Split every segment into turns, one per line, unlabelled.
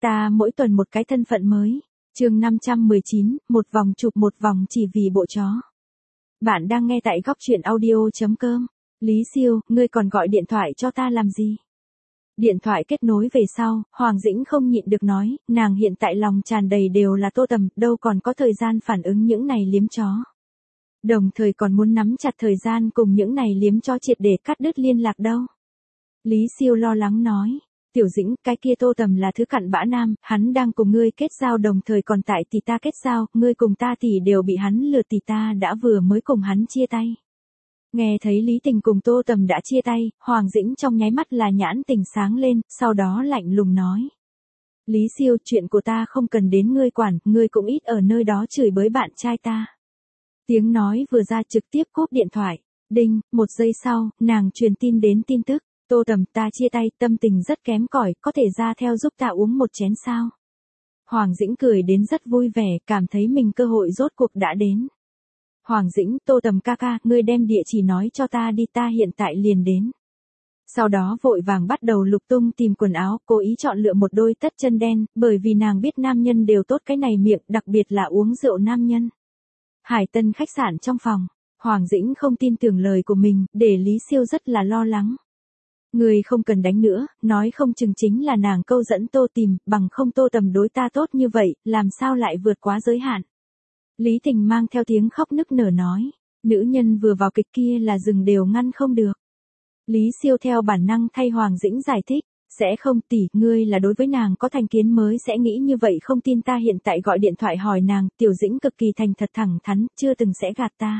Ta mỗi tuần một cái thân phận mới. Chương 519, một vòng chụp một vòng chỉ vì bộ chó. Bạn đang nghe tại góc truyện audio.com. Lý Siêu, ngươi còn gọi điện thoại cho ta làm gì? Điện thoại kết nối về sau, Hoàng Dĩnh không nhịn được nói, nàng hiện tại lòng tràn đầy đều là Tô Tầm, đâu còn có thời gian phản ứng những này liếm chó. Đồng thời còn muốn nắm chặt thời gian cùng những này liếm chó triệt để cắt đứt liên lạc đâu. Lý Siêu lo lắng nói. Tiểu Dĩnh, cái kia Tô Tầm là thứ cặn bã nam, hắn đang cùng ngươi kết giao đồng thời còn tại tỷ ta kết giao, ngươi cùng ta tỷ đều bị hắn lừa, tỷ ta đã vừa mới cùng hắn chia tay. Nghe thấy Lý Tình cùng Tô Tầm đã chia tay, Hoàng Dĩnh trong nháy mắt là nhãn tình sáng lên, sau đó lạnh lùng nói. Lý Siêu, chuyện của ta không cần đến ngươi quản, ngươi cũng ít ở nơi đó chửi bới bạn trai ta. Tiếng nói vừa ra trực tiếp cúp điện thoại. Đinh, 1 giây sau, nàng truyền tin đến tin tức. Tô Tầm, ta chia tay, tâm tình rất kém cỏi, có thể ra theo giúp ta uống một chén sao? Hoàng Dĩnh cười đến rất vui vẻ, cảm thấy mình cơ hội rốt cuộc đã đến. Hoàng Dĩnh, Tô Tầm ca ca, ngươi đem địa chỉ nói cho ta đi, ta hiện tại liền đến. Sau đó vội vàng bắt đầu lục tung tìm quần áo, cố ý chọn lựa một đôi tất chân đen, bởi vì nàng biết nam nhân đều tốt cái này miệng, đặc biệt là uống rượu nam nhân. Hải Tân khách sạn trong phòng, Hoàng Dĩnh không tin tưởng lời của mình, để Lý Siêu rất là lo lắng. Người không cần đánh nữa, nói không chừng chính là nàng câu dẫn Tô tìm, bằng không Tô Tầm đối ta tốt như vậy, làm sao lại vượt quá giới hạn. Lý Tình mang theo tiếng khóc nức nở nói, nữ nhân vừa vào kịch kia là dừng đều ngăn không được. Lý Siêu theo bản năng thay Hoàng Dĩnh giải thích, sẽ không tỷ, ngươi là đối với nàng có thành kiến mới sẽ nghĩ như vậy, không tin ta hiện tại gọi điện thoại hỏi nàng, Tiểu Dĩnh cực kỳ thành thật thẳng thắn, chưa từng sẽ gạt ta.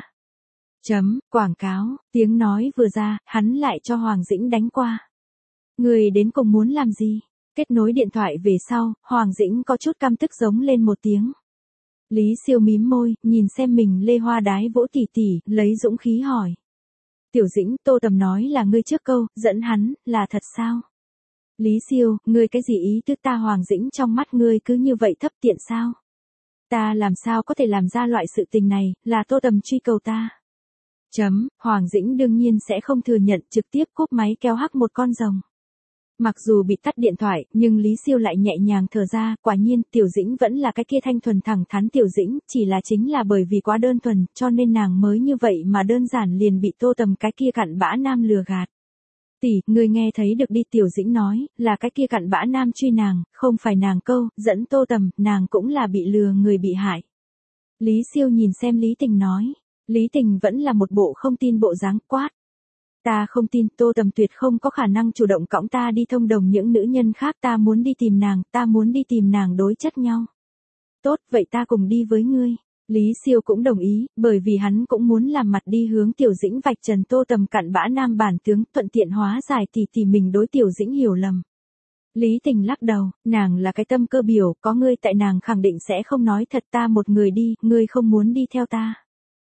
Quảng cáo, tiếng nói vừa ra, hắn lại cho Hoàng Dĩnh đánh qua. Người đến cùng muốn làm gì? Kết nối điện thoại về sau, Hoàng Dĩnh có chút căm tức giống lên một tiếng. Lý Siêu mím môi, nhìn xem mình lê hoa đái vỗ tỉ tỉ, lấy dũng khí hỏi. Tiểu Dĩnh, Tô Tầm nói là ngươi trước câu, dẫn hắn, là thật sao? Lý Siêu, ngươi cái gì ý tứ, ta Hoàng Dĩnh trong mắt ngươi cứ như vậy thấp tiện sao? Ta làm sao có thể làm ra loại sự tình này, là Tô Tầm truy cầu ta. Hoàng Dĩnh đương nhiên sẽ không thừa nhận, trực tiếp cúp máy kéo hắc một con rồng. Mặc dù bị tắt điện thoại, nhưng Lý Siêu lại nhẹ nhàng thở ra, quả nhiên, Tiểu Dĩnh vẫn là cái kia thanh thuần thẳng thắn Tiểu Dĩnh, chỉ là chính là bởi vì quá đơn thuần, cho nên nàng mới như vậy mà đơn giản liền bị Tô Tầm cái kia cặn bã nam lừa gạt. Tỷ, ngươi nghe thấy được đi, Tiểu Dĩnh nói, là cái kia cặn bã nam truy nàng, không phải nàng câu, dẫn Tô Tầm, nàng cũng là bị lừa người bị hại. Lý Siêu nhìn xem Lý Tình nói. Lý Tình vẫn là một bộ không tin bộ dáng, quát. Ta không tin, Tô Tầm tuyệt không có khả năng chủ động cõng ta đi thông đồng những nữ nhân khác, ta muốn đi tìm nàng đối chất nhau. Tốt, vậy ta cùng đi với ngươi. Lý Siêu cũng đồng ý, bởi vì hắn cũng muốn làm mặt đi hướng Tiểu Dĩnh vạch trần Tô Tầm cặn bã nam bản tướng, thuận tiện hóa giải thì mình đối Tiểu Dĩnh hiểu lầm. Lý Tình lắc đầu, nàng là cái tâm cơ biểu, có ngươi tại nàng khẳng định sẽ không nói thật, ta một người đi, ngươi không muốn đi theo ta.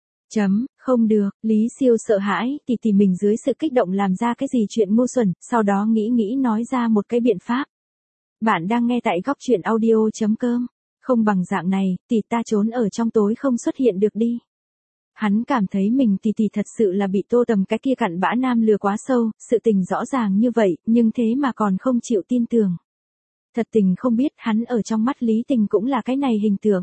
Không được, Lý Siêu sợ hãi, thì mình dưới sự kích động làm ra cái gì chuyện ngu xuẩn, sau đó nghĩ nói ra một cái biện pháp. Bạn đang nghe tại góc truyện audio.com, không bằng dạng này, tỷ ta trốn ở trong tối không xuất hiện được đi. Hắn cảm thấy mình tỷ thật sự là bị Tô Tầm cái kia cặn bã nam lừa quá sâu, sự tình rõ ràng như vậy, nhưng thế mà còn không chịu tin tưởng. Thật tình không biết hắn ở trong mắt Lý Tình cũng là cái này hình tượng.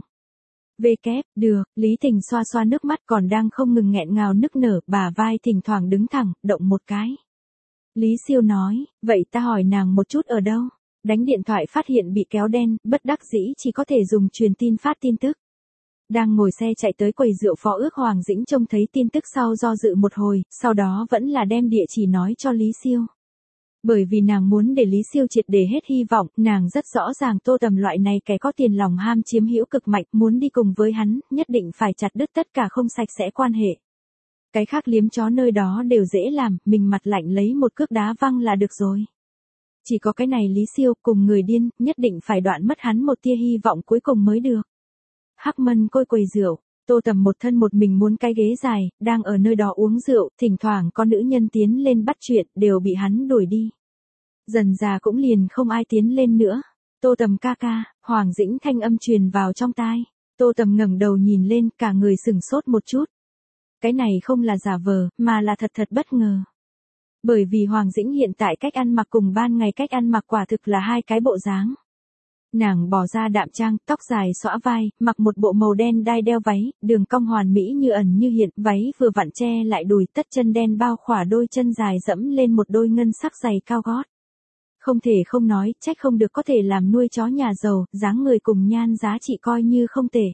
Được, Lý Tình xoa xoa nước mắt còn đang không ngừng nghẹn ngào nức nở, bả vai thỉnh thoảng đứng thẳng, động một cái. Lý Siêu nói, vậy ta hỏi nàng một chút ở đâu? Đánh điện thoại phát hiện bị kéo đen, bất đắc dĩ chỉ có thể dùng truyền tin phát tin tức. Đang ngồi xe chạy tới quầy rượu Phó Ước, Hoàng Dĩnh trông thấy tin tức sau do dự một hồi, sau đó vẫn là đem địa chỉ nói cho Lý Siêu. Bởi vì nàng muốn để Lý Siêu triệt để hết hy vọng, nàng rất rõ ràng Tô Tầm loại này kẻ có tiền lòng ham chiếm hữu cực mạnh, muốn đi cùng với hắn, nhất định phải chặt đứt tất cả không sạch sẽ quan hệ. Cái khác liếm chó nơi đó đều dễ làm, mình mặt lạnh lấy một cước đá văng là được rồi. Chỉ có cái này Lý Siêu cùng người điên, nhất định phải đoạn mất hắn một tia hy vọng cuối cùng mới được. Hắc Mân côi quầy rượu, Tô Tầm một thân một mình muốn cái ghế dài, đang ở nơi đó uống rượu, thỉnh thoảng có nữ nhân tiến lên bắt chuyện, đều bị hắn đuổi đi. Dần già cũng liền không ai tiến lên nữa. Tô Tầm ca ca, Hoàng Dĩnh thanh âm truyền vào trong tai. Tô Tầm ngẩng đầu nhìn lên, cả người sửng sốt một chút. Cái này không là giả vờ, mà là thật bất ngờ. Bởi vì Hoàng Dĩnh hiện tại cách ăn mặc cùng ban ngày cách ăn mặc quả thực là hai cái bộ dáng. Nàng bỏ ra đạm trang, tóc dài xõa vai, mặc một bộ màu đen đai đeo váy, đường cong hoàn mỹ như ẩn như hiện, váy vừa vặn che lại đùi, tất chân đen bao khỏa đôi chân dài dẫm lên một đôi ngân sắc giày cao gót. Không thể không nói, trách không được có thể làm nuôi chó nhà giàu, dáng người cùng nhan giá trị coi như không tệ.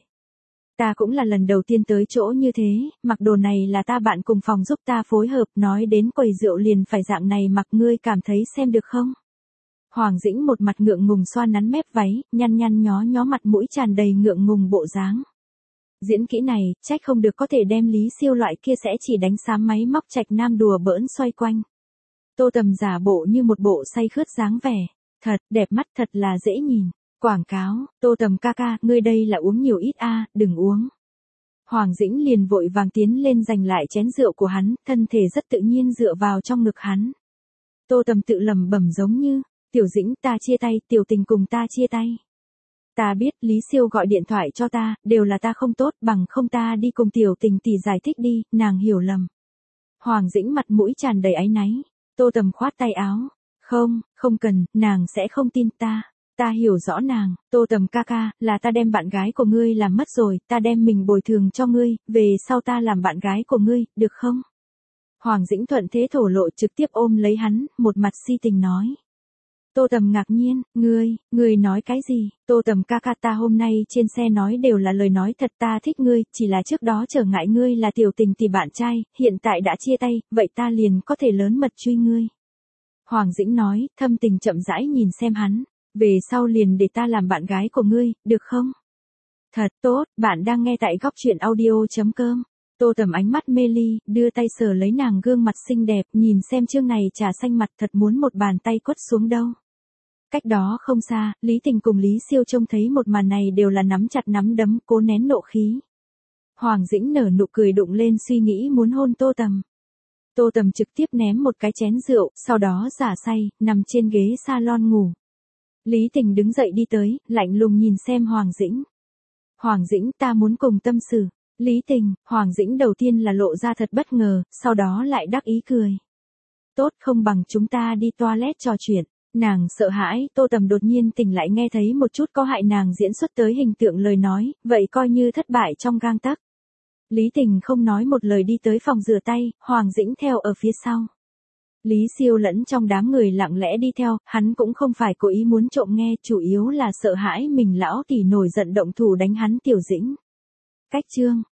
Ta cũng là lần đầu tiên tới chỗ như thế, mặc đồ này là ta bạn cùng phòng giúp ta phối hợp, nói đến quầy rượu liền phải dạng này mặc, ngươi cảm thấy xem được không? Hoàng Dĩnh một mặt ngượng ngùng xoa nắn mép váy, nhăn nhăn nhó nhó mặt mũi tràn đầy ngượng ngùng bộ dáng. Diễn kỹ này, trách không được có thể đem Lý Siêu loại kia sẽ chỉ đánh xám máy móc trạch nam đùa bỡn xoay quanh. Tô Tầm giả bộ như một bộ say khướt dáng vẻ. Thật, đẹp mắt thật là dễ nhìn. Quảng cáo, Tô Tầm ca ca, ngươi đây là uống nhiều ít a, đừng uống. Hoàng Dĩnh liền vội vàng tiến lên giành lại chén rượu của hắn, thân thể rất tự nhiên dựa vào trong ngực hắn. Tô Tầm tự lẩm bẩm giống như, Tiểu Dĩnh ta chia tay, Tiểu Tình cùng ta chia tay. Ta biết Lý Siêu gọi điện thoại cho ta, đều là ta không tốt, bằng không ta đi cùng Tiểu Tình tỷ giải thích đi, nàng hiểu lầm. Hoàng Dĩnh mặt mũi tràn đầy áy náy. Tô Tầm khoát tay áo. Không cần, nàng sẽ không tin ta. Ta hiểu rõ nàng, Tô Tầm ca ca, là ta đem bạn gái của ngươi làm mất rồi, ta đem mình bồi thường cho ngươi, về sau ta làm bạn gái của ngươi, được không? Hoàng Dĩnh thuận thế thổ lộ trực tiếp ôm lấy hắn, một mặt si tình nói. Tô Tầm ngạc nhiên, ngươi nói cái gì? Tô Tầm ca ca, ta hôm nay trên xe nói đều là lời nói thật, ta thích ngươi, chỉ là trước đó trở ngại ngươi là Tiểu Tình tỷ bạn trai, hiện tại đã chia tay, vậy ta liền có thể lớn mật truy ngươi. Hoàng Dĩnh nói, thâm tình chậm rãi nhìn xem hắn, về sau liền để ta làm bạn gái của ngươi, được không? Thật tốt, bạn đang nghe tại góc truyện audio.com. Tô Tầm ánh mắt mê ly, đưa tay sờ lấy nàng gương mặt xinh đẹp, nhìn xem chương này trà xanh mặt thật muốn một bàn tay quất xuống đâu. Cách đó không xa, Lý Tình cùng Lý Siêu trông thấy một màn này đều là nắm chặt nắm đấm, cố nén nộ khí. Hoàng Dĩnh nở nụ cười đụng lên suy nghĩ muốn hôn Tô Tầm. Tô Tầm trực tiếp ném một cái chén rượu, sau đó giả say, nằm trên ghế salon ngủ. Lý Tình đứng dậy đi tới, lạnh lùng nhìn xem Hoàng Dĩnh. Hoàng Dĩnh, ta muốn cùng tâm sự. Lý Tình, Hoàng Dĩnh đầu tiên là lộ ra thật bất ngờ, sau đó lại đắc ý cười. Tốt, không bằng chúng ta đi toilet trò chuyện. Nàng sợ hãi, Tô Tầm đột nhiên tỉnh lại nghe thấy một chút có hại nàng diễn xuất tới hình tượng lời nói, vậy coi như thất bại trong gang tấc. Lý Tình không nói một lời đi tới phòng rửa tay, Hoàng Dĩnh theo ở phía sau. Lý Siêu lẫn trong đám người lặng lẽ đi theo, hắn cũng không phải cố ý muốn trộm nghe, chủ yếu là sợ hãi mình lão tỷ nổi giận động thủ đánh hắn Tiểu Dĩnh. Cách chương